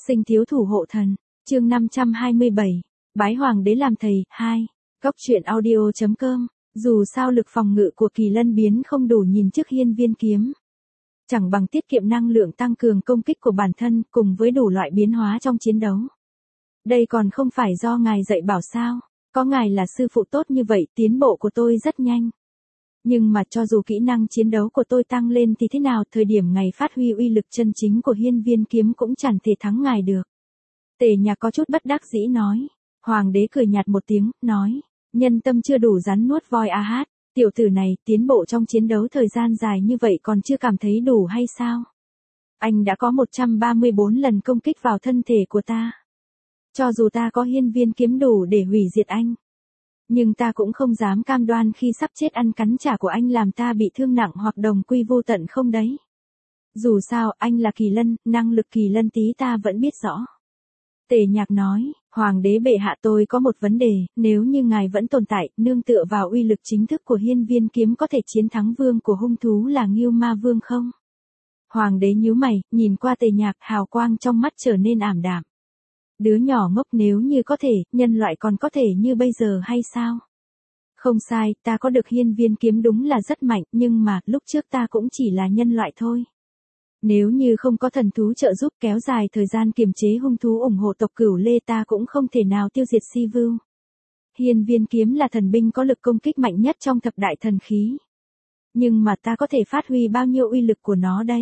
Sinh thiếu thủ hộ thần, chương 527, bái hoàng đế làm thầy, 2, Góc truyện audio.com, dù sao lực phòng ngự của Kỳ Lân biến không đủ nhìn trước hiên viên kiếm. Chẳng bằng tiết kiệm năng lượng tăng cường công kích của bản thân cùng với đủ loại biến hóa trong chiến đấu. Đây còn không phải do ngài dạy bảo sao, có ngài là sư phụ tốt như vậy tiến bộ của tôi rất nhanh. Nhưng mà cho dù kỹ năng chiến đấu của tôi tăng lên thì thế nào thời điểm ngài phát huy uy lực chân chính của hiên viên kiếm cũng chẳng thể thắng ngài được. Tề Nhạc có chút bất đắc dĩ nói. Hoàng đế cười nhạt một tiếng, nói, nhân tâm chưa đủ rắn nuốt voi a hát, tiểu tử này tiến bộ trong chiến đấu thời gian dài như vậy còn chưa cảm thấy đủ hay sao? Anh đã có 134 lần công kích vào thân thể của ta. Cho dù ta có hiên viên kiếm đủ để hủy diệt anh. Nhưng ta cũng không dám cam đoan khi sắp chết ăn cắn trả của anh làm ta bị thương nặng hoặc đồng quy vô tận không đấy. Dù sao anh là Kỳ Lân, năng lực Kỳ Lân tí ta vẫn biết rõ. Tề Nhạc nói, Hoàng đế bệ hạ tôi có một vấn đề, nếu như ngài vẫn tồn tại, nương tựa vào uy lực chính thức của hiên viên kiếm có thể chiến thắng vương của hung thú là Ngưu Ma Vương không? Hoàng đế nhíu mày, nhìn qua Tề Nhạc, hào quang trong mắt trở nên ảm đạm. Đứa nhỏ ngốc nếu như có thể, nhân loại còn có thể như bây giờ hay sao? Không sai, ta có được hiên viên kiếm đúng là rất mạnh, nhưng mà, lúc trước ta cũng chỉ là nhân loại thôi. Nếu như không có thần thú trợ giúp kéo dài thời gian kiềm chế hung thú ủng hộ tộc Cửu Lê ta cũng không thể nào tiêu diệt Si Vưu. Hiên viên kiếm là thần binh có lực công kích mạnh nhất trong thập đại thần khí. Nhưng mà ta có thể phát huy bao nhiêu uy lực của nó đây?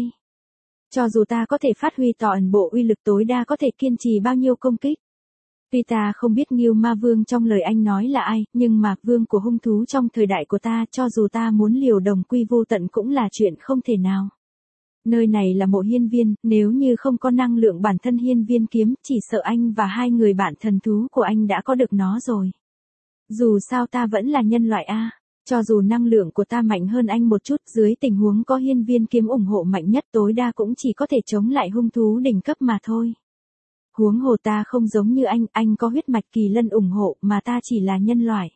Cho dù ta có thể phát huy toàn bộ uy lực tối đa có thể kiên trì bao nhiêu công kích. Tuy ta không biết Ngưu Ma Vương trong lời anh nói là ai, nhưng mà vương của hung thú trong thời đại của ta cho dù ta muốn liều đồng quy vô tận cũng là chuyện không thể nào. Nơi này là mộ hiên viên, nếu như không có năng lượng bản thân hiên viên kiếm, chỉ sợ anh và hai người bạn thần thú của anh đã có được nó rồi. Dù sao ta vẫn là nhân loại a, cho dù năng lượng của ta mạnh hơn anh một chút, dưới tình huống có hiên viên kiếm ủng hộ mạnh nhất tối đa cũng chỉ có thể chống lại hung thú đỉnh cấp mà thôi. Huống hồ ta không giống như anh có huyết mạch Kỳ Lân ủng hộ mà ta chỉ là nhân loại.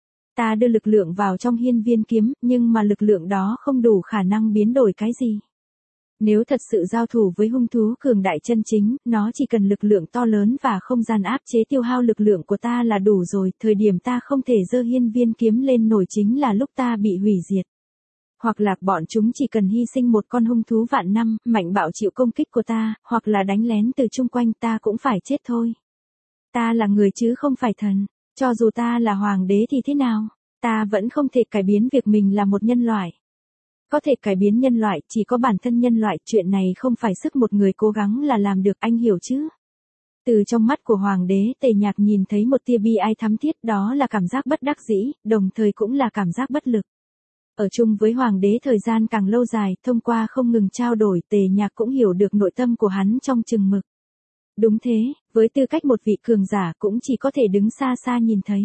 Ta đưa lực lượng vào trong hiên viên kiếm, nhưng mà lực lượng đó không đủ khả năng biến đổi cái gì. Nếu thật sự giao thủ với hung thú cường đại chân chính, nó chỉ cần lực lượng to lớn và không gian áp chế tiêu hao lực lượng của ta là đủ rồi, thời điểm ta không thể giơ hiên viên kiếm lên nổi chính là lúc ta bị hủy diệt. Hoặc là bọn chúng chỉ cần hy sinh một con hung thú vạn năm, mạnh bạo chịu công kích của ta, hoặc là đánh lén từ chung quanh ta cũng phải chết thôi. Ta là người chứ không phải thần, cho dù ta là hoàng đế thì thế nào, ta vẫn không thể cải biến việc mình là một nhân loại. Có thể cải biến nhân loại, chỉ có bản thân nhân loại, chuyện này không phải sức một người cố gắng là làm được, anh hiểu chứ? Từ trong mắt của Hoàng đế, Tề Nhạc nhìn thấy một tia bi ai thắm thiết, đó là cảm giác bất đắc dĩ, đồng thời cũng là cảm giác bất lực. Ở chung với Hoàng đế thời gian càng lâu dài, thông qua không ngừng trao đổi, Tề Nhạc cũng hiểu được nội tâm của hắn trong chừng mực. Đúng thế, với tư cách một vị cường giả cũng chỉ có thể đứng xa xa nhìn thấy.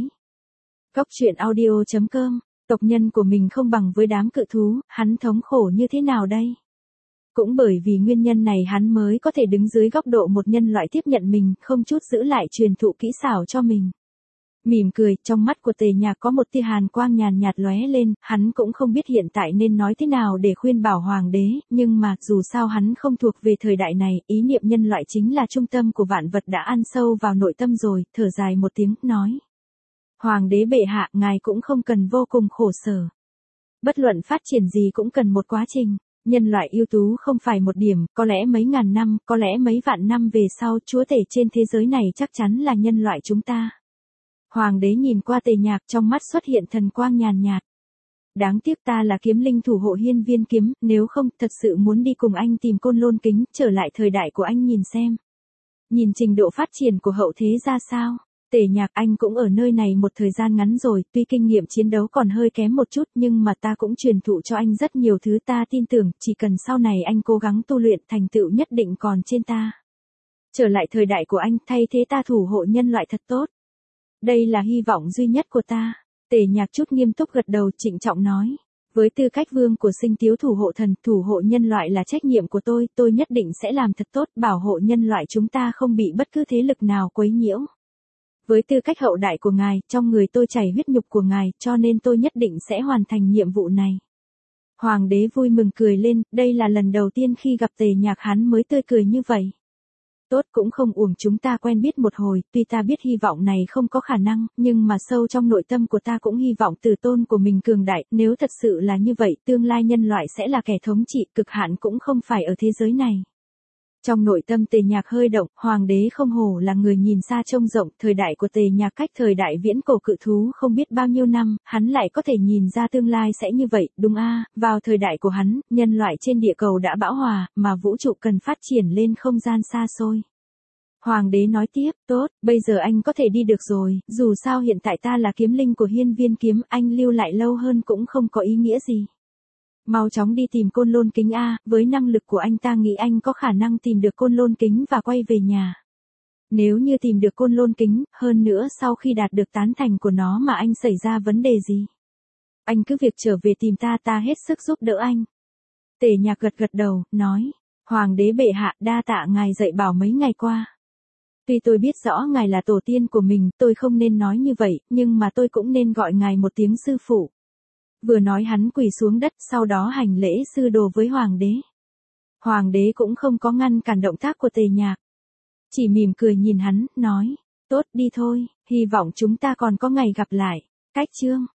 Góc truyện audio.com, tộc nhân của mình không bằng với đám cự thú, hắn thống khổ như thế nào đây? Cũng bởi vì nguyên nhân này hắn mới có thể đứng dưới góc độ một nhân loại tiếp nhận mình, không chút giữ lại truyền thụ kỹ xảo cho mình. Mỉm cười, trong mắt của Tề Nhạc có một tia hàn quang nhàn nhạt lóe lên, hắn cũng không biết hiện tại nên nói thế nào để khuyên bảo hoàng đế, nhưng mà dù sao hắn không thuộc về thời đại này, ý niệm nhân loại chính là trung tâm của vạn vật đã ăn sâu vào nội tâm rồi, thở dài một tiếng, nói. Hoàng đế bệ hạ, ngài cũng không cần vô cùng khổ sở. Bất luận phát triển gì cũng cần một quá trình, nhân loại ưu tú không phải một điểm, có lẽ mấy ngàn năm, có lẽ mấy vạn năm về sau, chúa tể trên thế giới này chắc chắn là nhân loại chúng ta. Hoàng đế nhìn qua Tề Nhạc, trong mắt xuất hiện thần quang nhàn nhạt. Đáng tiếc ta là kiếm linh thủ hộ hiên viên kiếm, nếu không, thật sự muốn đi cùng anh tìm Côn Lôn kính, trở lại thời đại của anh nhìn xem. Nhìn trình độ phát triển của hậu thế ra sao. Tề Nhạc, anh cũng ở nơi này một thời gian ngắn rồi, tuy kinh nghiệm chiến đấu còn hơi kém một chút nhưng mà ta cũng truyền thụ cho anh rất nhiều thứ, ta tin tưởng, chỉ cần sau này anh cố gắng tu luyện thành tựu nhất định còn trên ta. Trở lại thời đại của anh, thay thế ta thủ hộ nhân loại thật tốt. Đây là hy vọng duy nhất của ta. Tề Nhạc chút nghiêm túc gật đầu, trịnh trọng nói. Với tư cách vương của Sinh thiếu thủ hộ thần, thủ hộ nhân loại là trách nhiệm của tôi nhất định sẽ làm thật tốt, bảo hộ nhân loại chúng ta không bị bất cứ thế lực nào quấy nhiễu. Với tư cách hậu đại của ngài, trong người tôi chảy huyết nhục của ngài, cho nên tôi nhất định sẽ hoàn thành nhiệm vụ này. Hoàng đế vui mừng cười lên, đây là lần đầu tiên khi gặp Tề Nhạc hắn mới tươi cười như vậy. Tốt, cũng không uổng chúng ta quen biết một hồi, tuy ta biết hy vọng này không có khả năng, nhưng mà sâu trong nội tâm của ta cũng hy vọng tử tôn của mình cường đại, nếu thật sự là như vậy, tương lai nhân loại sẽ là kẻ thống trị, cực hạn cũng không phải ở thế giới này. Trong nội tâm Tề Nhạc hơi động, hoàng đế không hổ là người nhìn xa trông rộng, thời đại của Tề Nhạc cách thời đại viễn cổ cự thú không biết bao nhiêu năm, hắn lại có thể nhìn ra tương lai sẽ như vậy, đúng a, vào thời đại của hắn, nhân loại trên địa cầu đã bão hòa, mà vũ trụ cần phát triển lên không gian xa xôi. Hoàng đế nói tiếp, tốt, bây giờ anh có thể đi được rồi, dù sao hiện tại ta là kiếm linh của Hiên Viên Kiếm, anh lưu lại lâu hơn cũng không có ý nghĩa gì. Mau chóng đi tìm Côn Lôn Kính a, với năng lực của anh ta nghĩ anh có khả năng tìm được Côn Lôn Kính và quay về nhà. Nếu như tìm được Côn Lôn Kính, hơn nữa sau khi đạt được tán thành của nó mà anh xảy ra vấn đề gì, anh cứ việc trở về tìm ta, ta hết sức giúp đỡ anh. Tề Nhạc gật gật đầu, nói, Hoàng đế bệ hạ, đa tạ ngài dạy bảo mấy ngày qua. Tuy tôi biết rõ ngài là tổ tiên của mình, tôi không nên nói như vậy, nhưng mà tôi cũng nên gọi ngài một tiếng sư phụ. Vừa nói hắn quỳ xuống đất, sau đó hành lễ sư đồ với hoàng đế. Hoàng đế cũng không có ngăn cản động tác của Tề Nhạc. Chỉ mỉm cười nhìn hắn, nói, tốt đi thôi, hy vọng chúng ta còn có ngày gặp lại. Cách chương